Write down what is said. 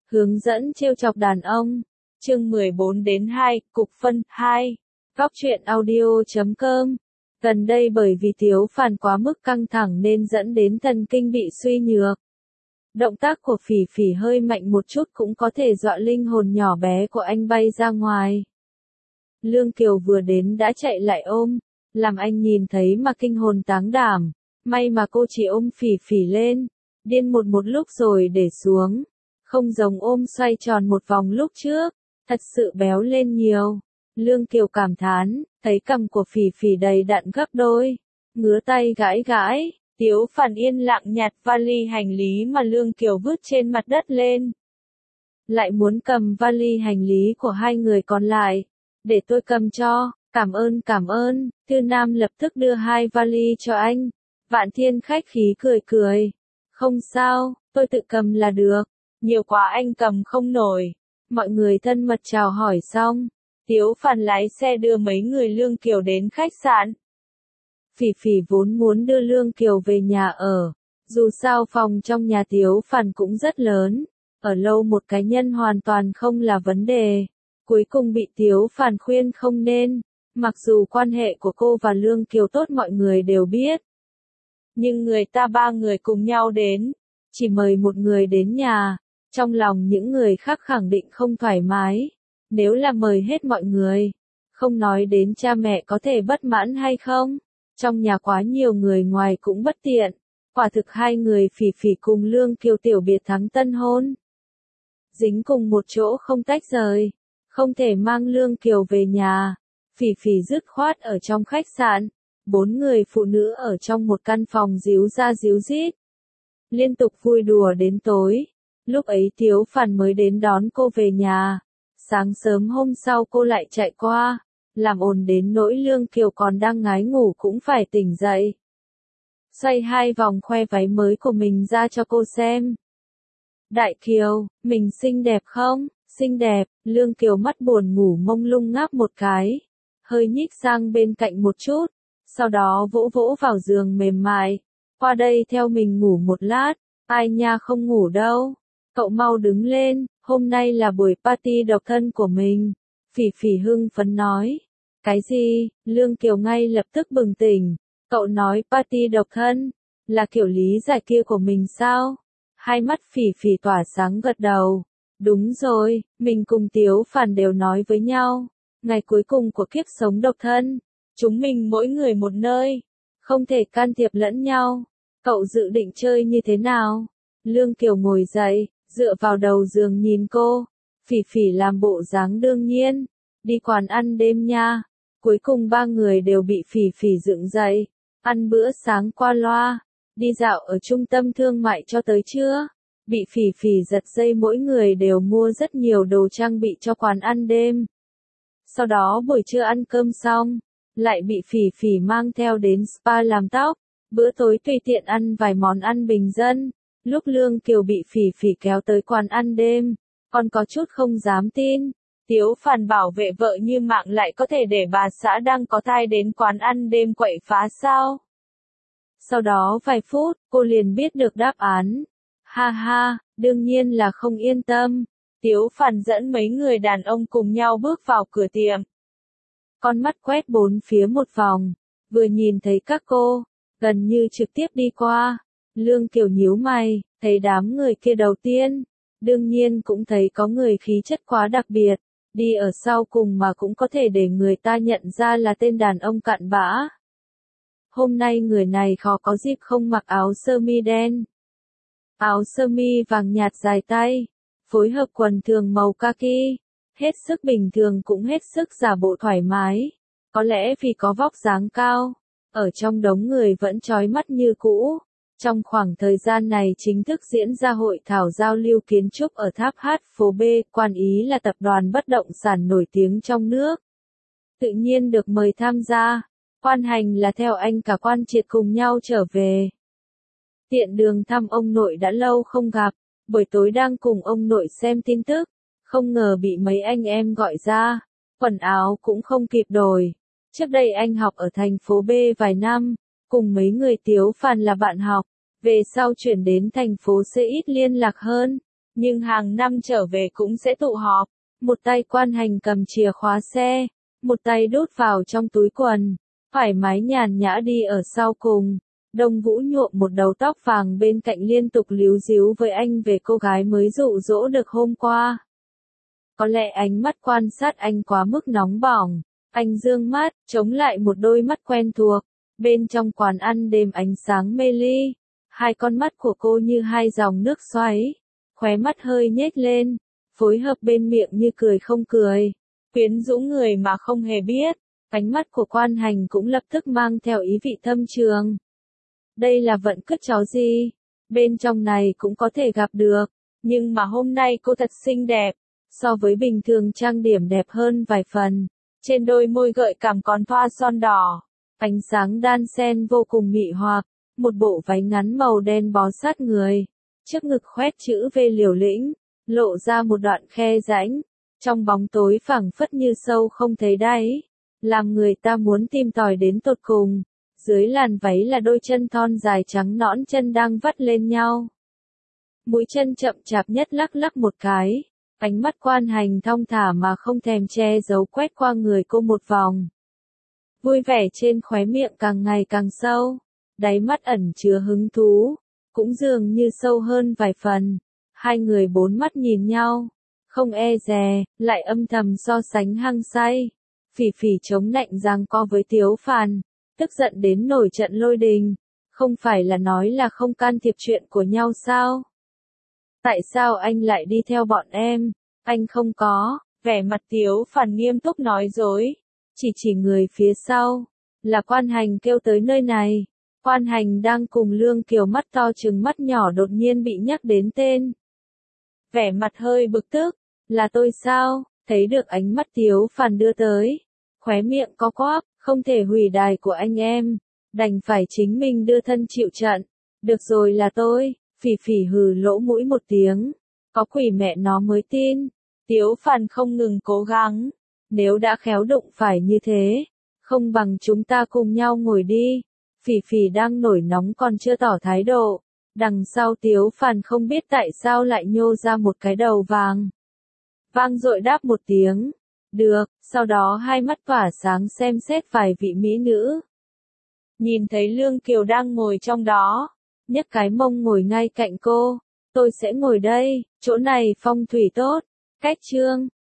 Hướng dẫn trêu chọc đàn ông. Chương 14-2, Cục phân 2. Góc truyện audio.com. Gần đây bởi vì Tiếu Phàn quá mức căng thẳng nên dẫn đến thần kinh bị suy nhược. Động tác của Phỉ Phỉ hơi mạnh một chút cũng có thể dọa linh hồn nhỏ bé của anh bay ra ngoài. Lương Kiều vừa đến đã chạy lại ôm, làm anh nhìn thấy mà kinh hồn táng đảm. May mà cô chỉ ôm Phỉ Phỉ lên, điên một lúc rồi để xuống. Không giống ôm xoay tròn một vòng lúc trước, thật sự béo lên nhiều. Lương Kiều cảm thán, thấy cằm của Phỉ Phỉ đầy đặn gấp đôi, ngứa tay gãi gãi. Tiếu Phàn yên lặng nhặt vali hành lý mà Lương Kiều vứt trên mặt đất lên. Lại muốn cầm vali hành lý của hai người còn lại. Để tôi cầm cho, cảm ơn. Thư Nam lập tức đưa hai vali cho anh. Vạn Thiên khách khí cười. Không sao, tôi tự cầm là được. Nhiều quá anh cầm không nổi. Mọi người thân mật chào hỏi xong. Tiếu Phàn lái xe đưa mấy người Lương Kiều đến khách sạn. Phỉ Phỉ vốn muốn đưa Lương Kiều về nhà ở. Dù sao phòng trong nhà Tiếu Phàn cũng rất lớn. Ở lâu một cá nhân hoàn toàn không là vấn đề. Cuối cùng bị Tiếu Phàn khuyên không nên. Mặc dù quan hệ của cô và Lương Kiều tốt mọi người đều biết. Nhưng người ta ba người cùng nhau đến. Chỉ mời một người đến nhà. Trong lòng những người khác khẳng định không thoải mái. Nếu là mời hết mọi người. Không nói đến cha mẹ có thể bất mãn hay không. Trong nhà quá nhiều người ngoài cũng bất tiện. Quả thực hai người Phỉ Phỉ cùng Lương Kiều tiểu biệt thắng tân hôn. Dính cùng một chỗ không tách rời. Không thể mang Lương Kiều về nhà. Phỉ Phỉ dứt khoát ở trong khách sạn. 4 người phụ nữ ở trong một căn phòng díu ra díu dít. Liên tục vui đùa đến tối. Lúc ấy Tiếu Phàn mới đến đón cô về nhà. Sáng sớm hôm sau cô lại chạy qua. Làm ồn đến nỗi Lương Kiều còn đang ngái ngủ cũng phải tỉnh dậy. Xoay 2 vòng khoe váy mới của mình ra cho cô xem. Đại Kiều, mình xinh đẹp không? Xinh đẹp. Lương Kiều mắt buồn ngủ mông lung ngáp một cái. Hơi nhích sang bên cạnh một chút. Sau đó vỗ vào giường mềm mại. Qua đây theo mình ngủ một lát. Ai nha không ngủ đâu. Cậu mau đứng lên, hôm nay là buổi party độc thân của mình. Phỉ Phỉ hưng phấn nói. Cái gì? Lương Kiều ngay lập tức bừng tỉnh. Cậu nói party độc thân, là kiểu lý giải kia của mình sao? Hai mắt Phỉ Phỉ tỏa sáng gật đầu. Đúng rồi, mình cùng Tiếu Phàn đều nói với nhau. Ngày cuối cùng của kiếp sống độc thân. Chúng mình mỗi người một nơi. Không thể can thiệp lẫn nhau. Cậu dự định chơi như thế nào? Lương Kiều ngồi dậy, dựa vào đầu giường nhìn cô. Phỉ Phỉ làm bộ dáng đương nhiên. Đi quán ăn đêm nha. Cuối cùng 3 người đều bị Phỉ Phỉ dựng dậy. Ăn bữa sáng qua loa. Đi dạo ở trung tâm thương mại cho tới trưa. Bị Phỉ Phỉ giật dây mỗi người đều mua rất nhiều đồ trang bị cho quán ăn đêm. Sau đó buổi trưa ăn cơm xong. Lại bị Phỉ Phỉ mang theo đến spa làm tóc. Bữa tối tùy tiện ăn vài món ăn bình dân. Lúc Lương Kiều bị Phỉ Phỉ kéo tới quán ăn đêm. Còn có chút không dám tin. Tiếu Phàn bảo vệ vợ như mạng lại có thể để bà xã đang có thai đến quán ăn đêm quậy phá sao? Sau đó vài phút, cô liền biết được đáp án. Ha ha, đương nhiên là không yên tâm. Tiếu Phàn dẫn mấy người đàn ông cùng nhau bước vào cửa tiệm. Con mắt quét bốn phía một vòng. Vừa nhìn thấy các cô, gần như trực tiếp đi qua. Lương Kiều nhíu mày, thấy đám người kia đầu tiên. Đương nhiên cũng thấy có người khí chất quá đặc biệt. Đi ở sau cùng mà cũng có thể để người ta nhận ra là tên đàn ông cặn bã. Hôm nay người này khó có dịp không mặc áo sơ mi đen. Áo sơ mi vàng nhạt dài tay. Phối hợp quần thường màu kaki. Hết sức bình thường cũng hết sức giả bộ thoải mái. Có lẽ vì có vóc dáng cao. Ở trong đống người vẫn chói mắt như cũ. Trong khoảng thời gian này chính thức diễn ra hội thảo giao lưu kiến trúc ở tháp Hát phố B, Quan Ý là tập đoàn bất động sản nổi tiếng trong nước. Tự nhiên được mời tham gia. Quan Hành là theo anh cả Quan Triệt cùng nhau trở về. Tiện đường thăm ông nội đã lâu không gặp, buổi tối đang cùng ông nội xem tin tức. Không ngờ bị mấy anh em gọi ra. Quần áo cũng không kịp đổi. Trước đây anh học ở thành phố B vài năm. Cùng mấy người Tiếu Phàn là bạn học, về sau chuyển đến thành phố C ít liên lạc hơn, nhưng hàng năm trở về cũng sẽ tụ họp. Một tay Quan Hành cầm chìa khóa xe, một tay đút vào trong túi quần, thoải mái nhàn nhã đi ở sau cùng. Đông Vũ nhuộm một đầu tóc vàng bên cạnh liên tục líu díu với anh về cô gái mới dụ dỗ được hôm qua. Có lẽ ánh mắt quan sát anh quá mức nóng bỏng, anh dương mắt, chống lại một đôi mắt quen thuộc. Bên trong quán ăn đêm ánh sáng mê ly, hai con mắt của cô như hai dòng nước xoáy, khóe mắt hơi nhếch lên, phối hợp bên miệng như cười không cười, quyến rũ người mà không hề biết. Ánh mắt của Quan Hành cũng lập tức mang theo ý vị thâm trường. Đây là vận cứt chó gì? Bên trong này cũng có thể gặp được, nhưng mà hôm nay cô thật xinh đẹp, so với bình thường trang điểm đẹp hơn vài phần. Trên đôi môi gợi cảm còn thoa son đỏ, ánh sáng đan xen vô cùng mị hoặc, một bộ váy ngắn màu đen bó sát người, trước ngực khoét chữ V liều lĩnh, lộ ra một đoạn khe rãnh, trong bóng tối phẳng phất như sâu không thấy đáy, làm người ta muốn tìm tòi đến tột cùng. Dưới làn váy là đôi chân thon dài trắng nõn, chân đang vắt lên nhau. Mũi chân chậm chạp nhất lắc lắc một cái, ánh mắt Quan Hành thong thả mà không thèm che giấu quét qua người cô một vòng. Vui vẻ trên khóe miệng càng ngày càng sâu, đáy mắt ẩn chứa hứng thú, cũng dường như sâu hơn vài phần. Hai người bốn mắt nhìn nhau, không e dè, lại âm thầm so sánh hăng say. Phỉ Phỉ chống nạnh giằng co với Tiếu Phàn, tức giận đến nổi trận lôi đình. Không phải là nói là không can thiệp chuyện của nhau sao? Tại sao anh lại đi theo bọn em? Anh không có. Vẻ mặt Tiếu Phàn nghiêm túc nói dối, chỉ người phía sau, là Quan Hành kêu tới nơi này. Quan Hành đang cùng Lương Kiều mắt to trừng mắt nhỏ đột nhiên bị nhắc đến tên. Vẻ mặt hơi bực tức, là tôi sao? Thấy được ánh mắt Tiếu Phàn đưa tới, khóe miệng co quắp, không thể hủy đài của anh em, đành phải chính mình đưa thân chịu trận. Được rồi, là tôi. Phỉ Phỉ hừ lỗ mũi một tiếng, có quỷ mẹ nó mới tin. Tiếu Phàn không ngừng cố gắng, nếu đã khéo đụng phải như thế, không bằng chúng ta cùng nhau ngồi đi. Phỉ Phỉ đang nổi nóng còn chưa tỏ thái độ, đằng sau Tiếu Phàn không biết tại sao lại nhô ra một cái đầu vàng. Vang dội đáp một tiếng, được, sau đó hai mắt tỏa sáng xem xét vài vị mỹ nữ. Nhìn thấy Lương Kiều đang ngồi trong đó, nhấc cái mông ngồi ngay cạnh cô. Tôi sẽ ngồi đây, chỗ này phong thủy tốt. Cách chương